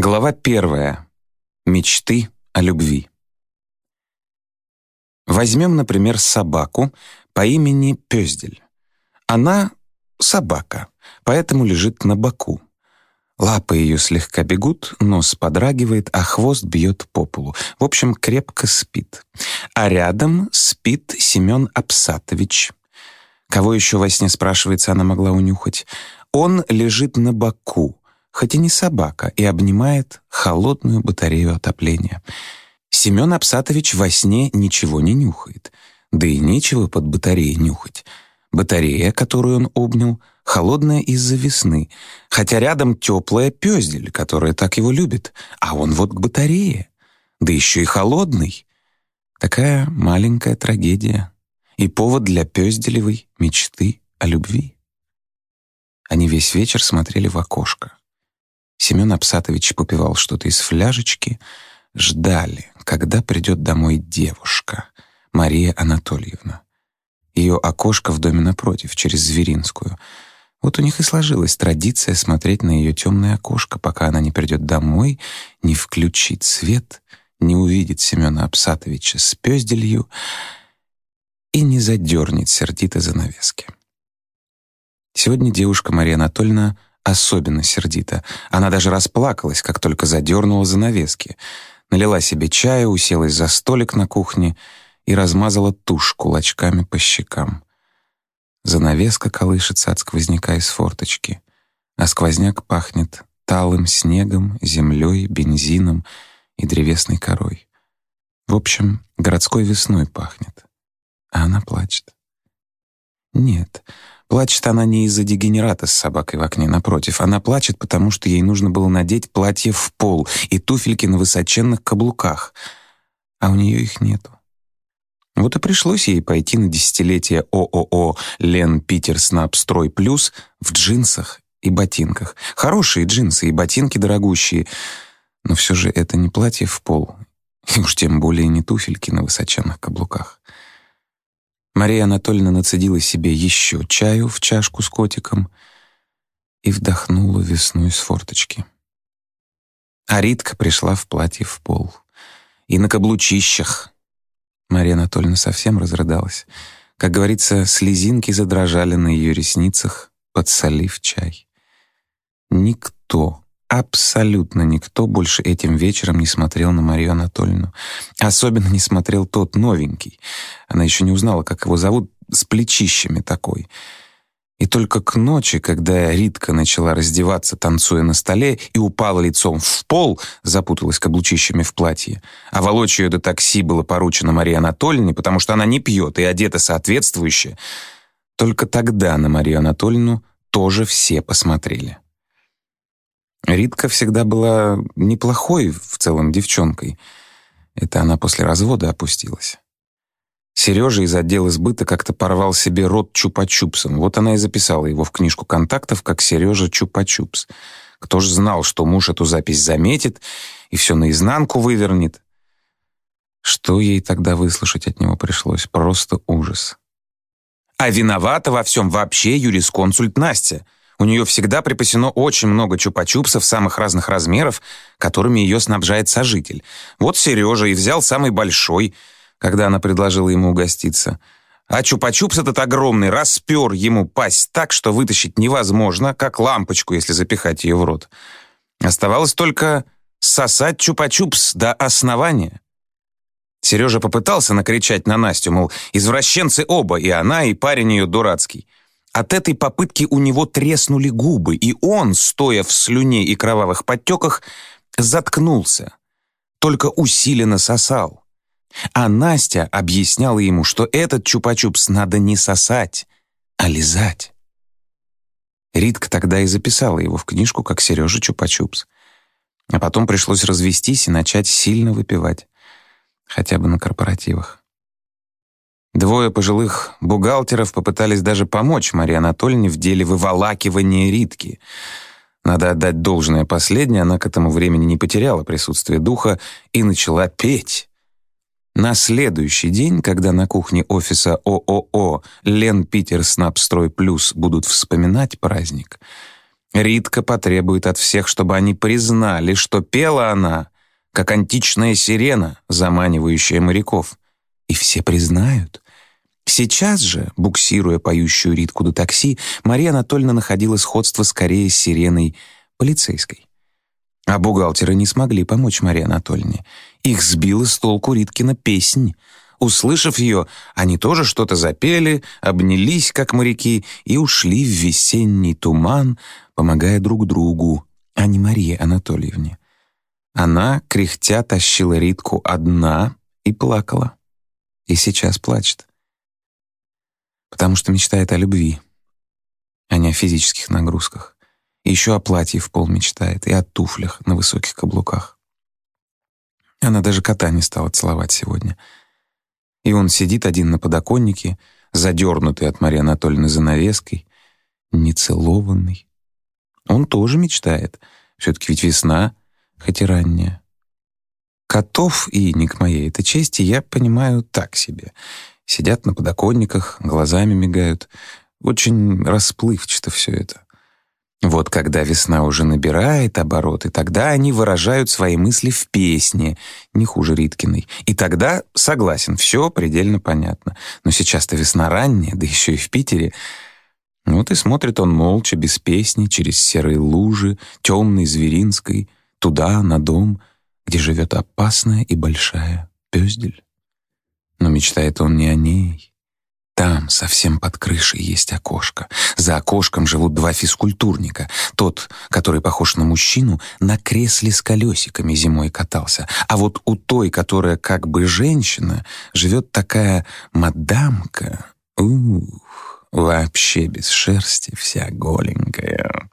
Глава 1. Мечты о любви. Возьмем, например, собаку по имени Пёздель. Она собака, поэтому лежит на боку. Лапы ее слегка бегут, нос подрагивает, а хвост бьет по полу. В общем, крепко спит. А рядом спит Семен Апсатович. Кого еще во сне, спрашивается, она могла унюхать? Он лежит на боку, хоть и не собака, и обнимает холодную батарею отопления. Семен Апсатович во сне ничего не нюхает. Да и нечего под батареей нюхать. Батарея, которую он обнял, холодная из-за весны, хотя рядом теплая Пёздель, которая так его любит, а он вот к батарее, да еще и холодный. Такая маленькая трагедия и повод для Пёзделевой мечты о любви. Они весь вечер смотрели в окошко. Семен Апсатович попивал что-то из фляжечки, ждали, когда придет домой девушка, Мария Анатольевна. Ее окошко в доме напротив, через Зверинскую. Вот у них и сложилась традиция смотреть на ее темное окошко, пока она не придет домой, не включит свет, не увидит Семена Апсатовича с Пёзделью и не задернет сердито занавески. Сегодня девушка Мария Анатольевна особенно сердита. Она даже расплакалась, как только задернула занавески. Налила себе чая, уселась за столик на кухне и размазала тушь кулачками по щекам. Занавеска колышется от сквозняка из форточки, а сквозняк пахнет талым снегом, землей, бензином и древесной корой. В общем, городской весной пахнет. А она плачет. Нет, плачет она не из-за дегенерата с собакой в окне, напротив. Она плачет, потому что ей нужно было надеть платье в пол и туфельки на высоченных каблуках, а у нее их нету. Вот и пришлось ей пойти на десятилетие ООО «Лен Питер Снабстрой Плюс» в джинсах и ботинках. Хорошие джинсы и ботинки дорогущие, но все же это не платье в пол, и уж тем более не туфельки на высоченных каблуках. Мария Анатольевна нацедила себе еще чаю в чашку с котиком и вдохнула весну из форточки. А Ритка пришла в платье в пол и на каблучищах. Мария Анатольевна совсем разрыдалась. Как говорится, слезинки задрожали на ее ресницах, подсолив чай. Никто, абсолютно никто больше этим вечером не смотрел на Марию Анатольевну. Особенно не смотрел тот новенький. Она еще не узнала, как его зовут, с плечищами такой. И только к ночи, когда Ритка начала раздеваться, танцуя на столе, и упала лицом в пол, запуталась каблучищами в платье, а волочь ее до такси было поручено Марии Анатольевне, потому что она не пьет и одета соответствующе, только тогда на Марию Анатольевну тоже все посмотрели. Ритка всегда была неплохой в целом девчонкой. Это она после развода опустилась. Сережа из отдела сбыта как-то порвал себе рот чупа-чупсом. Вот она и записала его в книжку контактов как Сережа Чупа-Чупс. Кто ж знал, что муж эту запись заметит и все наизнанку вывернет. Что ей тогда выслушать от него пришлось? Просто ужас. А виновата во всем вообще юрисконсульт Настя. У нее всегда припасено очень много чупа-чупсов самых разных размеров, которыми ее снабжает сожитель. Вот Сережа и взял самый большой, когда она предложила ему угоститься. А чупа-чупс этот огромный распер ему пасть так, что вытащить невозможно, как лампочку, если запихать ее в рот. Оставалось только сосать чупа-чупс до основания. Сережа попытался накричать на Настю, мол, извращенцы оба, и она, и парень ее дурацкий. От этой попытки у него треснули губы, и он, стоя в слюне и кровавых подтеках, заткнулся, только усиленно сосал. А Настя объясняла ему, что этот чупа-чупс надо не сосать, а лизать. Ритка тогда и записала его в книжку как Сережа Чупа-Чупс. А потом пришлось развестись и начать сильно выпивать, хотя бы на корпоративах. Двое пожилых бухгалтеров попытались даже помочь Марии Анатольевне в деле выволакивания Ритки. Надо отдать должное последнее, она к этому времени не потеряла присутствие духа и начала петь. На следующий день, когда на кухне офиса ООО «Лен Питер Снабстрой Плюс» будут вспоминать праздник, Ритка потребует от всех, чтобы они признали, что пела она, как античная сирена, заманивающая моряков. И все признают. Сейчас же, буксируя поющую Ритку до такси, Мария Анатольевна находила сходство скорее с сиреной полицейской. А бухгалтеры не смогли помочь Марии Анатольевне. Их сбила с толку Риткина песнь. Услышав ее, они тоже что-то запели, обнялись, как моряки, и ушли в весенний туман, помогая друг другу, а не Марии Анатольевне. Она, кряхтя, тащила Ритку одна и плакала. И сейчас плачет. Потому что мечтает о любви, а не о физических нагрузках. И еще о платье в пол мечтает, и о туфлях на высоких каблуках. Она даже кота не стала целовать сегодня. И он сидит один на подоконнике, задернутый от Марии Анатольевны занавеской, нецелованный. Он тоже мечтает. Все-таки ведь весна, хоть и ранняя. Котов и, не к моей это чести, я понимаю так себе. Сидят на подоконниках, глазами мигают. Очень расплывчато все это. Вот когда весна уже набирает обороты, тогда они выражают свои мысли в песне, не хуже Риткиной. И тогда, согласен, все предельно понятно. Но сейчас-то весна ранняя, да еще и в Питере. Вот и смотрит он молча, без песни, через серые лужи, темной Зверинской, туда, на дом, где живет опасная и большая Пёздель. Но мечтает он не о ней. Там, совсем под крышей, есть окошко. За окошком живут два физкультурника. Тот, который похож на мужчину, на кресле с колесиками зимой катался. А вот у той, которая как бы женщина, живет такая мадамка. Вообще без шерсти, вся голенькая.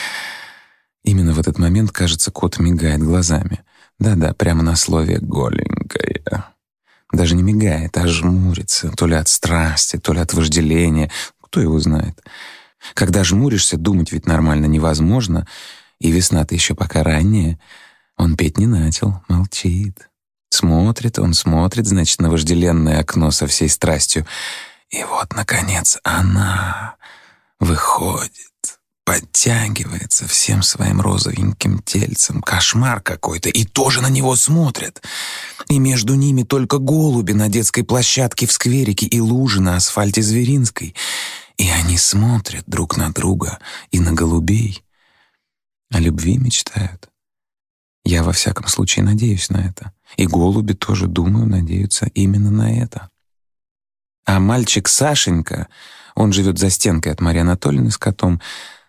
Именно в этот момент, кажется, кот мигает глазами. Да-да, прямо на слове «голенькая». Даже не мигает, а жмурится, то ли от страсти, то ли от вожделения. Кто его знает? Когда жмуришься, думать ведь нормально невозможно, и весна-то еще пока ранняя. Он петь не начал, молчит. Смотрит, значит, на вожделенное окно со всей страстью. И вот, наконец, она выходит, подтягивается всем своим розовеньким тельцем. Кошмар какой-то, и тоже на него смотрят. И между ними только голуби на детской площадке в скверике и лужи на асфальте Зверинской. И они смотрят друг на друга и на голубей. О любви мечтают. Я, во всяком случае, надеюсь на это. И голуби тоже, думаю, надеются именно на это. А мальчик Сашенька, он живет за стенкой от Марии Анатольевны с котом,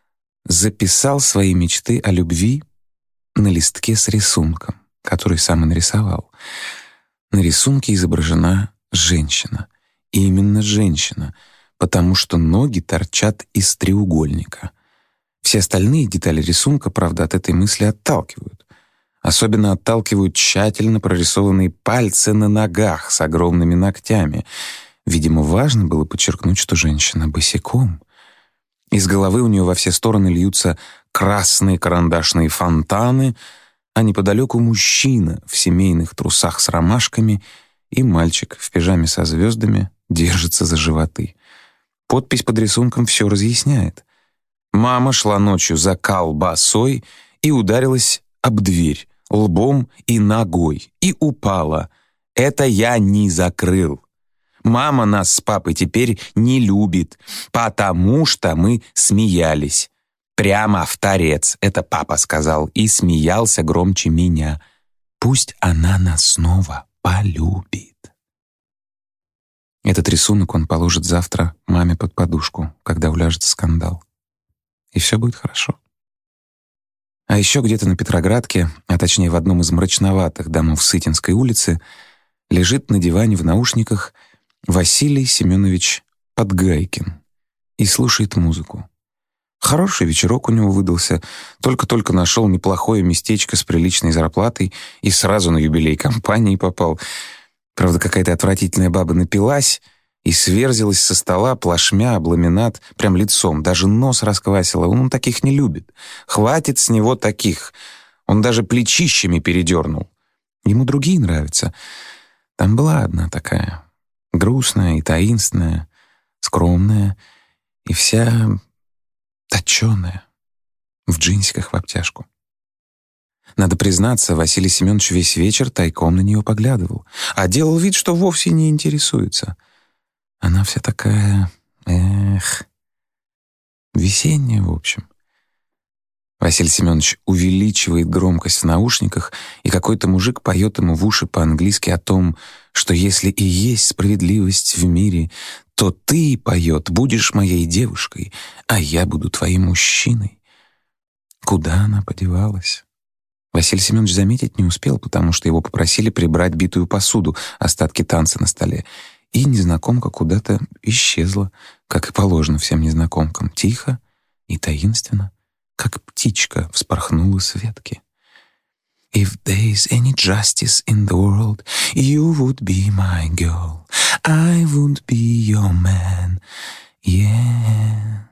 записал свои мечты о любви на листке с рисунком, который сам и нарисовал. На рисунке изображена женщина. И именно женщина, потому что ноги торчат из треугольника. Все остальные детали рисунка, правда, от этой мысли отталкивают. Особенно отталкивают тщательно прорисованные пальцы на ногах с огромными ногтями. Видимо, важно было подчеркнуть, что женщина босиком. Из головы у нее во все стороны льются красные карандашные фонтаны, а неподалеку мужчина в семейных трусах с ромашками и мальчик в пижаме со звездами держится за животы. Подпись под рисунком все разъясняет. Мама шла ночью за колбасой и ударилась об дверь лбом и ногой и упала. Это я не закрыл. Мама нас с папой теперь не любит, потому что мы смеялись. Прямо в торец, это папа сказал, и смеялся громче меня. Пусть она нас снова полюбит. Этот рисунок он положит завтра маме под подушку, когда уляжется скандал. И все будет хорошо. А еще где-то на Петроградке, а точнее в одном из мрачноватых домов Сытинской улицы, лежит на диване в наушниках Василий Семенович Подгайкин и слушает музыку. Хороший вечерок у него выдался. Только-только нашел неплохое местечко с приличной зарплатой и сразу на юбилей компании попал. Правда, какая-то отвратительная баба напилась и сверзилась со стола плашмя об ламинат прям лицом. Даже нос расквасила. Он таких не любит. Хватит с него таких. Он даже плечищами передернул. Ему другие нравятся. Там была одна такая, грустная и таинственная, скромная и вся точёная. в джинсиках в обтяжку. Надо признаться, Василий Семенович весь вечер тайком на нее поглядывал, а делал вид, что вовсе не интересуется. Она вся такая, весенняя, в общем. Василий Семенович увеличивает громкость в наушниках, и какой-то мужик поет ему в уши по-английски о том, что если и есть справедливость в мире, то ты, поет, будешь моей девушкой, а я буду твоим мужчиной. Куда она подевалась? Василий Семенович заметить не успел, потому что его попросили прибрать битую посуду, остатки танца на столе, и незнакомка куда-то исчезла, как и положено всем незнакомкам, тихо и таинственно, как птичка вспорхнула с ветки. If there's any justice in the world, you would be my girl, I would be your man, yeah.